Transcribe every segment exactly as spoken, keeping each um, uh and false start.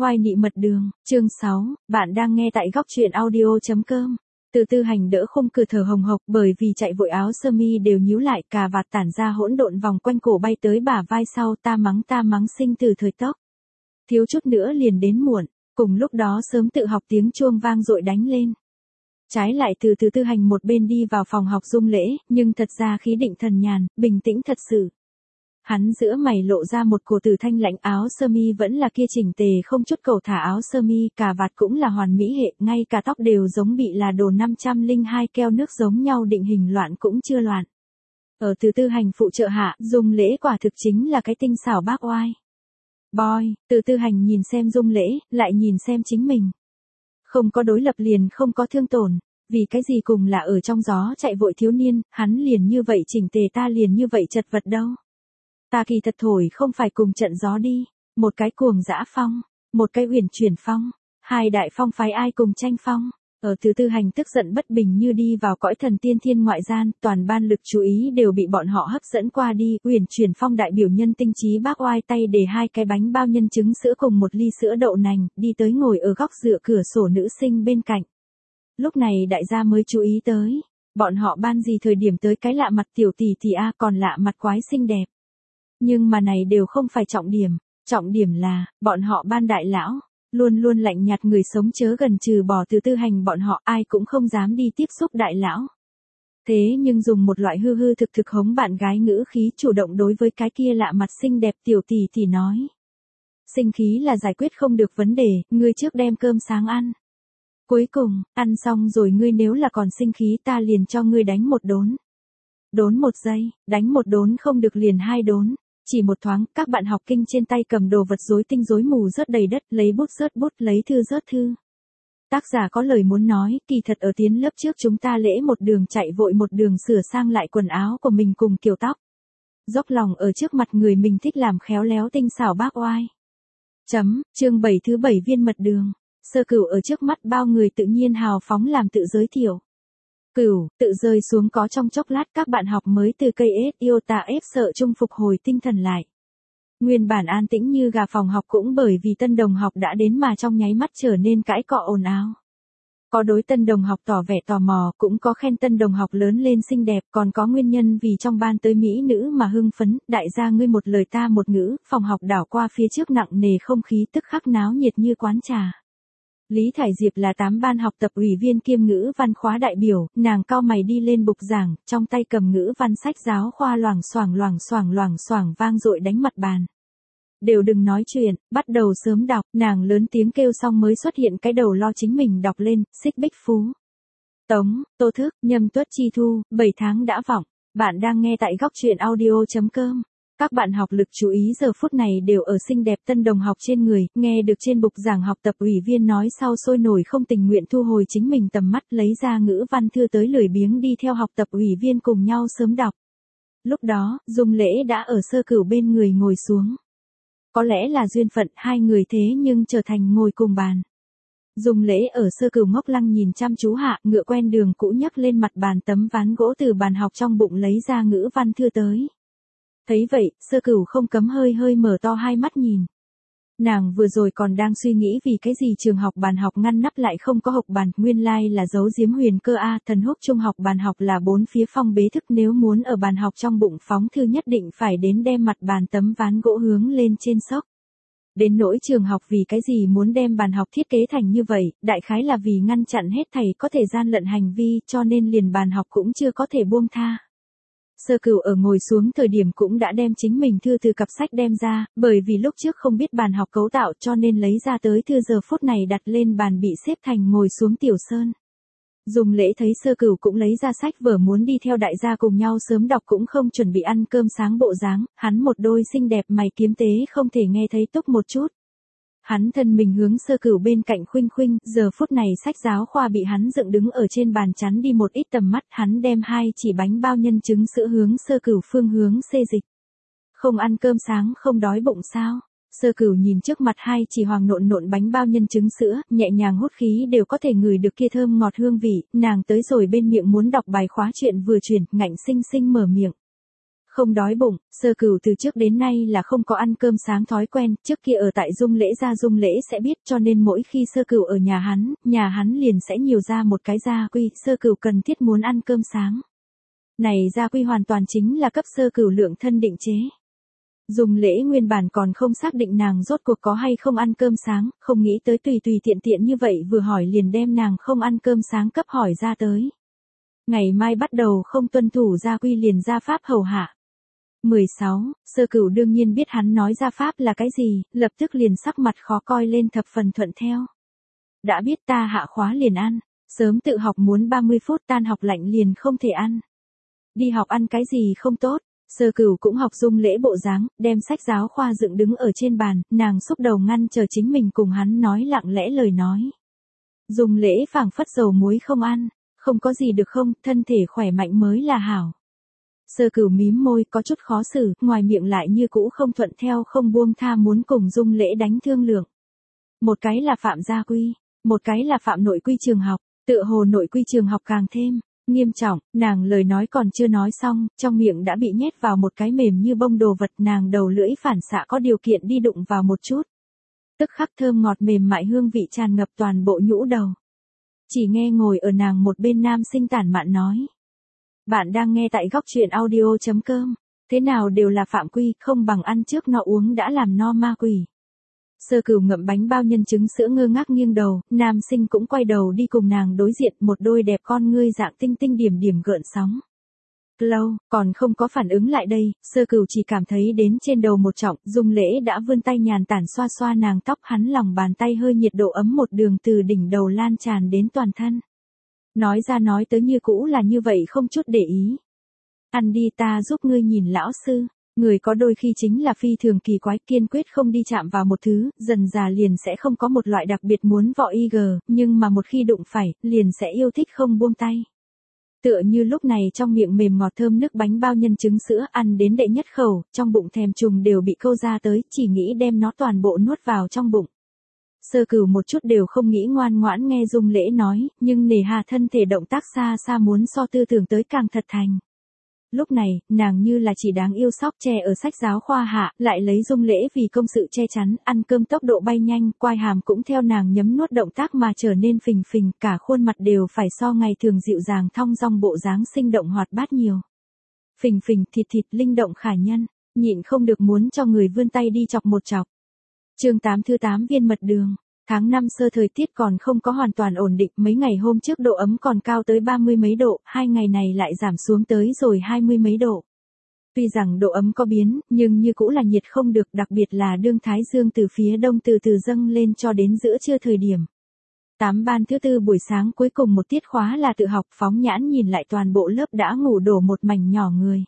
Oai nị mật đường, chương sáu, bạn đang nghe tại góc truyện audio chấm com. Từ Tư Hành đỡ khung cửa thở hồng hộc bởi vì chạy vội áo sơ mi đều nhíu lại, cà vạt tản ra hỗn độn vòng quanh cổ bay tới bả vai sau, ta mắng ta mắng sinh từ thời tốc. Thiếu chút nữa liền đến muộn, cùng lúc đó sớm tự học tiếng chuông vang dội đánh lên. Trái lại từ từ Tư Hành một bên đi vào phòng học Dung Lễ, nhưng thật ra khí định thần nhàn, bình tĩnh thật sự. Hắn giữa mày lộ ra một cổ tử thanh lãnh, áo sơ mi vẫn là kia chỉnh tề không chút cầu thả áo sơ mi, cà vạt cũng là hoàn mỹ hệ, ngay cả tóc đều giống bị là đồ năm trăm lẻ hai keo nước giống nhau, định hình loạn cũng chưa loạn. Ở từ Tư Hành phụ trợ hạ, Dung Lễ quả thực chính là cái tinh xảo bác oai. Boy, từ Tư Hành nhìn xem Dung Lễ, lại nhìn xem chính mình. Không có đối lập liền không có thương tổn, vì cái gì cùng là ở trong gió chạy vội thiếu niên, hắn liền như vậy chỉnh tề, ta liền như vậy chật vật đâu. Ta kỳ thật thổi không phải cùng trận gió đi, một cái cuồng dã phong, một cái uyển chuyển phong, hai đại phong phái ai cùng tranh phong. Ở từ Tư Hành tức giận bất bình như đi vào cõi thần tiên thiên ngoại gian, toàn ban lực chú ý đều bị bọn họ hấp dẫn qua đi. Uyển chuyển phong đại biểu nhân tinh trí bác oai tay để hai cái bánh bao nhân trứng sữa cùng một ly sữa đậu nành, đi tới ngồi ở góc dựa cửa sổ nữ sinh bên cạnh. Lúc này đại gia mới chú ý tới, bọn họ ban gì thời điểm tới cái lạ mặt tiểu tỷ tỷ a, còn lạ mặt quái xinh đẹp. Nhưng mà này đều không phải trọng điểm, trọng điểm là, bọn họ ban đại lão, luôn luôn lạnh nhạt người sống chớ gần, trừ bỏ từ Tư Hành bọn họ ai cũng không dám đi tiếp xúc đại lão. Thế nhưng dùng một loại hư hư thực thực hống bạn gái ngữ khí chủ động đối với cái kia lạ mặt xinh đẹp tiểu tỷ tỷ nói. Sinh khí là giải quyết không được vấn đề, ngươi trước đem cơm sáng ăn. Cuối cùng, ăn xong rồi ngươi nếu là còn sinh khí ta liền cho ngươi đánh một đốn. Đốn một giây, đánh một đốn không được liền hai đốn. Chỉ một thoáng, các bạn học kinh trên tay cầm đồ vật rối tinh rối mù rớt đầy đất, lấy bút rớt bút, lấy thư rớt thư. Tác giả có lời muốn nói, kỳ thật ở tiến lớp trước chúng ta lễ một đường chạy vội một đường sửa sang lại quần áo của mình cùng kiểu tóc. Dốc lòng ở trước mặt người mình thích làm khéo léo tinh xảo bác oai. Chấm, chương bảy thứ bảy viên mật đường. Sơ Cửu ở trước mắt bao người tự nhiên hào phóng làm tự giới thiệu. Cửu, tự rơi xuống có trong chốc lát các bạn học mới từ cây ết yêu ta ép sợ chung phục hồi tinh thần lại. Nguyên bản an tĩnh như gà phòng học cũng bởi vì tân đồng học đã đến mà trong nháy mắt trở nên cãi cọ ồn ào. Có đối tân đồng học tỏ vẻ tò mò, cũng có khen tân đồng học lớn lên xinh đẹp, còn có nguyên nhân vì trong ban tới mỹ nữ mà hưng phấn, đại gia ngươi một lời ta một ngữ, phòng học đảo qua phía trước nặng nề không khí tức khắc náo nhiệt như quán trà. Lý Thải Diệp là tám ban học tập ủy viên kiêm ngữ văn khóa đại biểu, nàng cau mày đi lên bục giảng, trong tay cầm ngữ văn sách giáo khoa loảng xoảng loảng xoảng loảng xoảng vang dội đánh mặt bàn. Đều đừng nói chuyện, bắt đầu sớm đọc, nàng lớn tiếng kêu xong mới xuất hiện cái đầu lo chính mình đọc lên, Xích Bích Phú. Tống, Tô Thức, Nhâm Tuất Chi Thu, bảy tháng đã vọng, bạn đang nghe tại góc truyện audio chấm com. Các bạn học lực chú ý giờ phút này đều ở xinh đẹp tân đồng học trên người, nghe được trên bục giảng học tập ủy viên nói sau sôi nổi không tình nguyện thu hồi chính mình tầm mắt, lấy ra ngữ văn thư tới lười biếng đi theo học tập ủy viên cùng nhau sớm đọc. Lúc đó, Dung Lễ đã ở Sơ Cửu bên người ngồi xuống. Có lẽ là duyên phận hai người thế nhưng trở thành ngồi cùng bàn. Dung Lễ ở Sơ Cửu ngốc lăng nhìn chăm chú hạ, ngựa quen đường cũ nhấc lên mặt bàn tấm ván gỗ từ bàn học trong bụng lấy ra ngữ văn thư tới. Thấy vậy, Sơ Cửu không cấm hơi hơi mở to hai mắt nhìn. Nàng vừa rồi còn đang suy nghĩ vì cái gì trường học bàn học ngăn nắp lại không có học bàn, nguyên lai là giấu giếm huyền cơ a, thần húc trung học bàn học là bốn phía phong bế thức, nếu muốn ở bàn học trong bụng phóng thư nhất định phải đến đem mặt bàn tấm ván gỗ hướng lên trên sốc. Đến nỗi trường học vì cái gì muốn đem bàn học thiết kế thành như vậy, đại khái là vì ngăn chặn hết thầy có thể gian lận hành vi, cho nên liền bàn học cũng chưa có thể buông tha. Sơ Cửu ở ngồi xuống thời điểm cũng đã đem chính mình thư từ cặp sách đem ra, bởi vì lúc trước không biết bàn học cấu tạo cho nên lấy ra tới thư giờ phút này đặt lên bàn bị xếp thành ngồi xuống tiểu sơn. Dung Lễ thấy Sơ Cửu cũng lấy ra sách vở muốn đi theo đại gia cùng nhau sớm đọc, cũng không chuẩn bị ăn cơm sáng bộ dáng, hắn một đôi xinh đẹp mày kiếm tế không thể nghe thấy túc một chút. Hắn thân mình hướng Sơ Cửu bên cạnh khuynh khuynh, giờ phút này sách giáo khoa bị hắn dựng đứng ở trên bàn chắn đi một ít tầm mắt, hắn đem hai chỉ bánh bao nhân trứng sữa hướng Sơ Cửu phương hướng xê dịch. Không ăn cơm sáng không đói bụng sao? Sơ Cửu nhìn trước mặt hai chỉ hoàng nộn nộn bánh bao nhân trứng sữa, nhẹ nhàng hút khí đều có thể ngửi được kia thơm ngọt hương vị, nàng tới rồi bên miệng muốn đọc bài khóa chuyện vừa chuyển, ngạnh sinh sinh mở miệng. Không đói bụng, Sơ Cửu từ trước đến nay là không có ăn cơm sáng thói quen, trước kia ở tại Dung Lễ gia Dung Lễ sẽ biết cho nên mỗi khi Sơ Cửu ở nhà hắn, nhà hắn liền sẽ nhiều ra một cái gia quy, Sơ Cửu cần thiết muốn ăn cơm sáng. Này gia quy hoàn toàn chính là cấp Sơ Cửu lượng thân định chế. Dung Lễ nguyên bản còn không xác định nàng rốt cuộc có hay không ăn cơm sáng, không nghĩ tới tùy tùy tiện tiện như vậy vừa hỏi liền đem nàng không ăn cơm sáng cấp hỏi ra tới. Ngày mai bắt đầu không tuân thủ gia quy liền gia pháp hầu hạ. mười sáu, Sơ Cửu đương nhiên biết hắn nói gia pháp là cái gì, lập tức liền sắc mặt khó coi lên thập phần thuận theo. Đã biết ta hạ khóa liền ăn, sớm tự học muốn ba mươi phút tan học lạnh liền không thể ăn. Đi học ăn cái gì không tốt, Sơ Cửu cũng học Dung Lễ bộ dáng, đem sách giáo khoa dựng đứng ở trên bàn, nàng xúc đầu ngăn chờ chính mình cùng hắn nói lặng lẽ lời nói. Dung Lễ phảng phất dầu muối không ăn, không có gì được không, thân thể khỏe mạnh mới là hảo. Sơ Cửu mím môi có chút khó xử, ngoài miệng lại như cũ không thuận theo không buông tha muốn cùng Dung Lễ đánh thương lượng. Một cái là phạm gia quy, một cái là phạm nội quy trường học, tựa hồ nội quy trường học càng thêm nghiêm trọng, nàng lời nói còn chưa nói xong, trong miệng đã bị nhét vào một cái mềm như bông đồ vật, nàng đầu lưỡi phản xạ có điều kiện đi đụng vào một chút. Tức khắc thơm ngọt mềm mại hương vị tràn ngập toàn bộ nhũ đầu. Chỉ nghe ngồi ở nàng một bên nam sinh tản mạn nói. Bạn đang nghe tại góc truyện audio chấm com, thế nào đều là phạm quy, không bằng ăn trước no uống đã làm no ma quỷ. Sơ Cửu ngậm bánh bao nhân trứng sữa ngơ ngác nghiêng đầu, nam sinh cũng quay đầu đi cùng nàng đối diện, một đôi đẹp con ngươi dạng tinh tinh điểm điểm gợn sóng. Lâu, còn không có phản ứng lại đây, Sơ Cửu chỉ cảm thấy đến trên đầu một trọng, Dung Lễ đã vươn tay nhàn tản xoa xoa nàng tóc, hắn lòng bàn tay hơi nhiệt độ ấm một đường từ đỉnh đầu lan tràn đến toàn thân. Nói ra nói tới như cũ là như vậy không chút để ý. Ăn đi ta giúp ngươi nhìn lão sư. Người có đôi khi chính là phi thường kỳ quái, kiên quyết không đi chạm vào một thứ, dần già liền sẽ không có một loại đặc biệt muốn vọ y gờ, nhưng mà một khi đụng phải, liền sẽ yêu thích không buông tay. Tựa như lúc này trong miệng mềm ngọt thơm nước bánh bao nhân trứng sữa ăn đến đệ nhất khẩu, trong bụng thèm trùng đều bị câu ra tới, chỉ nghĩ đem nó toàn bộ nuốt vào trong bụng. Sơ Cửu một chút đều không nghĩ ngoan ngoãn nghe Dung Lễ nói, nhưng nề hà thân thể động tác xa xa muốn so tư tưởng tới càng thật thành. Lúc này, nàng như là chỉ đáng yêu sóc tre ở sách giáo khoa hạ, lại lấy Dung Lễ vì công sự che chắn, ăn cơm tốc độ bay nhanh, quai hàm cũng theo nàng nhấm nuốt động tác mà trở nên phình phình, cả khuôn mặt đều phải so ngày thường dịu dàng thong dong bộ dáng sinh động hoạt bát nhiều. Phình phình thịt thịt linh động khả nhân, nhịn không được muốn cho người vươn tay đi chọc một chọc. Chương tám thứ tám viên mật đường. Tháng năm sơ thời tiết còn không có hoàn toàn ổn định, mấy ngày hôm trước độ ấm còn cao tới ba mươi mấy độ, hai ngày này lại giảm xuống tới rồi hai mươi mấy độ. Tuy rằng độ ấm có biến, nhưng như cũ là nhiệt không được, đặc biệt là đương Thái Dương từ phía đông từ từ dâng lên cho đến giữa trưa thời điểm. Tám ban thứ tư buổi sáng cuối cùng một tiết khóa là tự học, phóng nhãn nhìn lại toàn bộ lớp đã ngủ đổ một mảnh nhỏ người.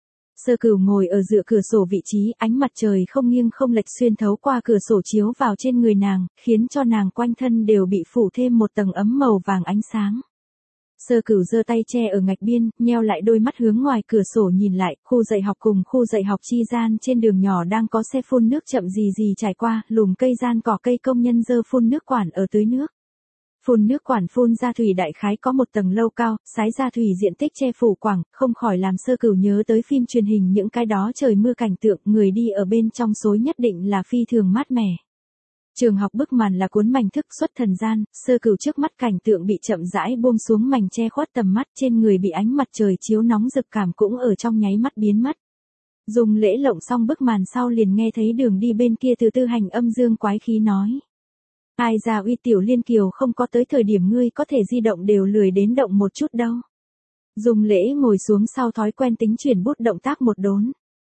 Sơ Cửu ngồi ở dựa cửa sổ vị trí, ánh mặt trời không nghiêng không lệch xuyên thấu qua cửa sổ chiếu vào trên người nàng, khiến cho nàng quanh thân đều bị phủ thêm một tầng ấm màu vàng ánh sáng. Sơ Cửu giơ tay che ở ngạch biên, nheo lại đôi mắt hướng ngoài cửa sổ nhìn lại, khu dạy học cùng khu dạy học chi gian trên đường nhỏ đang có xe phun nước chậm gì gì trải qua, lùm cây gian cỏ cây công nhân dơ phun nước quản ở tưới nước. Phun nước quản phun ra thủy đại khái có một tầng lâu cao, sái ra thủy diện tích che phủ quảng, không khỏi làm Sơ Cửu nhớ tới phim truyền hình những cái đó trời mưa cảnh tượng, người đi ở bên trong xối nhất định là phi thường mát mẻ. Trường học bức màn là cuốn mảnh thức xuất thần gian, Sơ Cửu trước mắt cảnh tượng bị chậm rãi buông xuống mảnh che khuất tầm mắt, trên người bị ánh mặt trời chiếu nóng rực cảm cũng ở trong nháy mắt biến mất. Dung Lễ lộng xong bức màn sau liền nghe thấy đường đi bên kia từ tư hành âm dương quái khí nói. Ai ra Uy tiểu Liên Kiều không có tới thời điểm ngươi có thể di động đều lười đến động một chút đâu. Dung Lễ ngồi xuống sau thói quen tính chuyển bút động tác một đốn.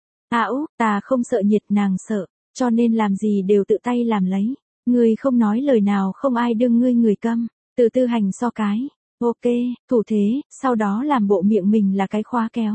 À ú, ta không sợ nhiệt nàng sợ, cho nên làm gì đều tự tay làm lấy. Ngươi không nói lời nào không ai đương ngươi người câm, từ tư hành so cái. Ok, thủ thế, sau đó làm bộ miệng mình là cái khóa kéo.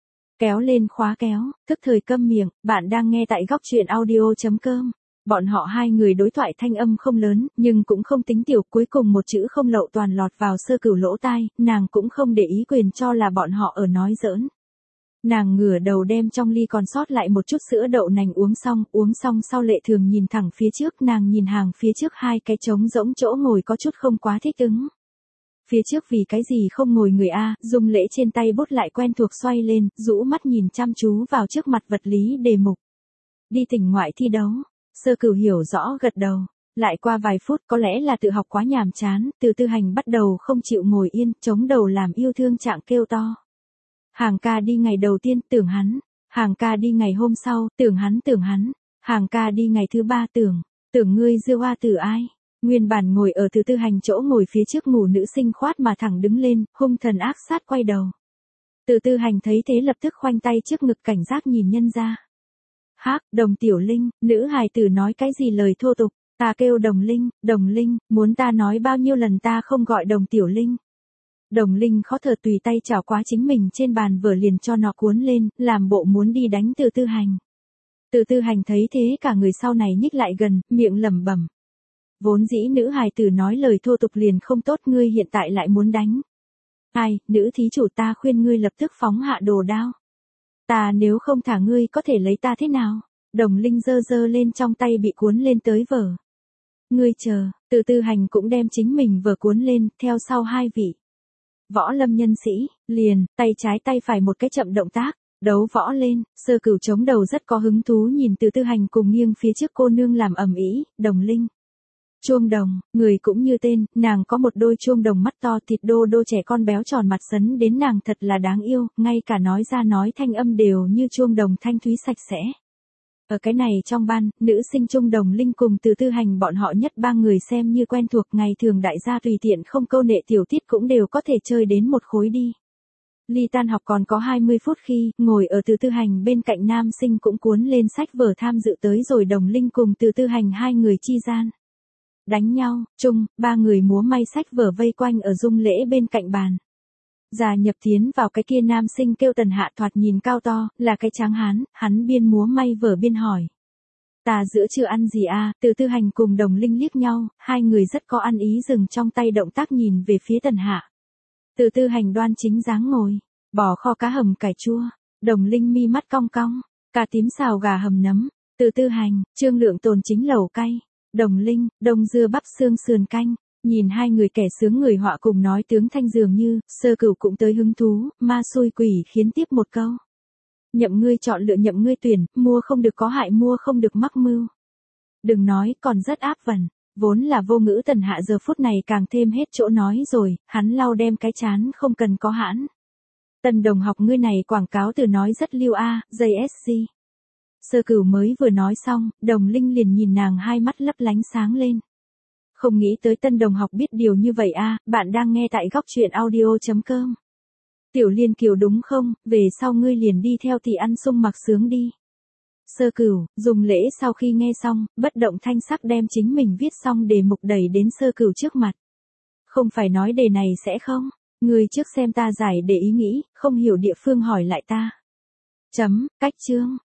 Kéo lên khóa kéo, tức thời câm miệng, bạn đang nghe tại góc truyện audio chấm com. Bọn họ hai người đối thoại thanh âm không lớn, nhưng cũng không tính tiểu, cuối cùng một chữ không lậu toàn lọt vào Sơ Cửu lỗ tai, nàng cũng không để ý quyền cho là bọn họ ở nói giỡn. Nàng ngửa đầu đem trong ly còn sót lại một chút sữa đậu nành uống xong, uống xong sau lệ thường nhìn thẳng phía trước, nàng nhìn hàng phía trước hai cái trống rỗng chỗ ngồi có chút không quá thích ứng. Phía trước vì cái gì không ngồi người a, Dung Lễ trên tay bút lại quen thuộc xoay lên, rũ mắt nhìn chăm chú vào trước mặt vật lý đề mục. Đi tỉnh ngoại thi đấu. Sơ Cửu hiểu rõ gật đầu. Lại qua vài phút có lẽ là tự học quá nhàm chán, Từ Tư Hành bắt đầu không chịu ngồi yên, chống đầu làm yêu thương trạng kêu to. Hàng ca đi ngày đầu tiên, tưởng hắn. Hàng ca đi ngày hôm sau, tưởng hắn tưởng hắn. Hàng ca đi ngày thứ ba tưởng, tưởng ngươi dưa hoa từ ai. Nguyên bản ngồi ở Từ Tư Hành chỗ ngồi phía trước ngủ nữ sinh khoát mà thẳng đứng lên, hung thần ác sát quay đầu. Từ Tư Hành thấy thế lập tức khoanh tay trước ngực cảnh giác nhìn nhân ra. Hác, Đồng Tiểu Linh, nữ hài tử nói cái gì lời thô tục, ta kêu Đồng Linh, Đồng Linh, muốn ta nói bao nhiêu lần ta không gọi Đồng Tiểu Linh. Đồng Linh khó thở tùy tay chảo quá chính mình trên bàn vở liền cho nó cuốn lên, làm bộ muốn đi đánh Từ Tư Hành. Từ Tư Hành thấy thế cả người sau này nhích lại gần, miệng lẩm bẩm. Vốn dĩ nữ hài tử nói lời thô tục liền không tốt, ngươi hiện tại lại muốn đánh. Ai, nữ thí chủ, ta khuyên ngươi lập tức phóng hạ đồ đao. Ta nếu không thả ngươi có thể lấy ta thế nào? Đồng Linh giơ giơ lên trong tay bị cuốn lên tới vở. Ngươi chờ, Từ Tư Hành cũng đem chính mình vở cuốn lên, theo sau hai vị. Võ lâm nhân sĩ, liền, tay trái tay phải một cái chậm động tác, đấu võ lên. Sơ Cửu chống đầu rất có hứng thú nhìn Từ Tư Hành cùng nghiêng phía trước cô nương làm ầm ĩ. Đồng Linh. Chuông đồng, người cũng như tên, nàng có một đôi chuông đồng mắt to thịt đô đô trẻ con béo tròn mặt sấn đến nàng thật là đáng yêu, ngay cả nói ra nói thanh âm đều như chuông đồng thanh thúy sạch sẽ. Ở cái này trong ban, nữ sinh Trung Đồng Linh cùng Từ Tư Hành bọn họ nhất ba người xem như quen thuộc, ngày thường đại gia tùy tiện không câu nệ tiểu tiết cũng đều có thể chơi đến một khối đi. Ly tan học còn có hai mươi phút khi, ngồi ở Từ Tư Hành bên cạnh nam sinh cũng cuốn lên sách vở tham dự tới rồi Đồng Linh cùng Từ Tư Hành hai người chi gian. Đánh nhau, chung, ba người múa may sách vở vây quanh ở Dung Lễ bên cạnh bàn. Già nhập tiến vào cái kia nam sinh kêu Tần Hạ, thoạt nhìn cao to, là cái tráng hán, hắn biên múa may vở biên hỏi. Ta giữa chưa ăn gì à? Từ Tư Hành cùng Đồng Linh liếc nhau, hai người rất có ăn ý dừng trong tay động tác nhìn về phía Tần Hạ. Từ Tư Hành đoan chính dáng ngồi, bò kho cá hầm cải chua, Đồng Linh mi mắt cong cong, cà tím xào gà hầm nấm. Từ Tư Hành, Trương Lượng tồn chính lẩu cay, Đồng Linh, đông dưa bắp xương sườn canh. Nhìn hai người kẻ sướng người họa cùng nói tướng thanh dường như, Sơ Cửu cũng tới hứng thú, ma xui quỷ khiến tiếp một câu. Nhậm ngươi chọn lựa nhậm ngươi tuyển, mua không được có hại mua không được mắc mưu. Đừng nói, còn rất áp vần, vốn là vô ngữ Tần Hạ giờ phút này càng thêm hết chỗ nói rồi, hắn lau đem cái chán không cần có hãn. Tần đồng học ngươi này quảng cáo từ nói rất lưu a, giây ét xê. Sơ Cửu mới vừa nói xong, Đồng Linh liền nhìn nàng hai mắt lấp lánh sáng lên. Không nghĩ tới Tân đồng học biết điều như vậy a, bạn đang nghe tại góc truyện audio chấm com. Tiểu Liên Kiều đúng không, về sau ngươi liền đi theo thì ăn sung mặc sướng đi. Sơ Cửu, Dung Lễ sau khi nghe xong, bất động thanh sắc đem chính mình viết xong đề mục đẩy đến Sơ Cửu trước mặt. Không phải nói đề này sẽ không, ngươi trước xem ta giải để ý nghĩ, không hiểu địa phương hỏi lại ta. Chấm, cách chương.